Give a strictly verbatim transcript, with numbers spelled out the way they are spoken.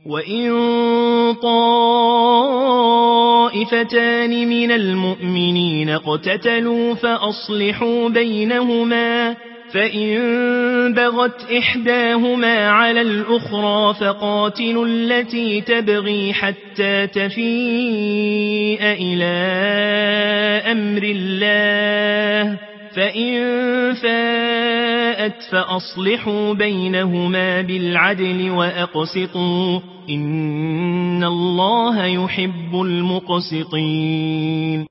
وإن طائفتان من المؤمنين اقتتلوا فأصلحوا بينهما فإن بغت إحداهما على الأخرى فقاتلوا التي تبغي حتى تفيء إلى أمر الله فإن فاءت فأصلحوا بينهما بالعدل وأقسطوا إن الله يحب المقسطين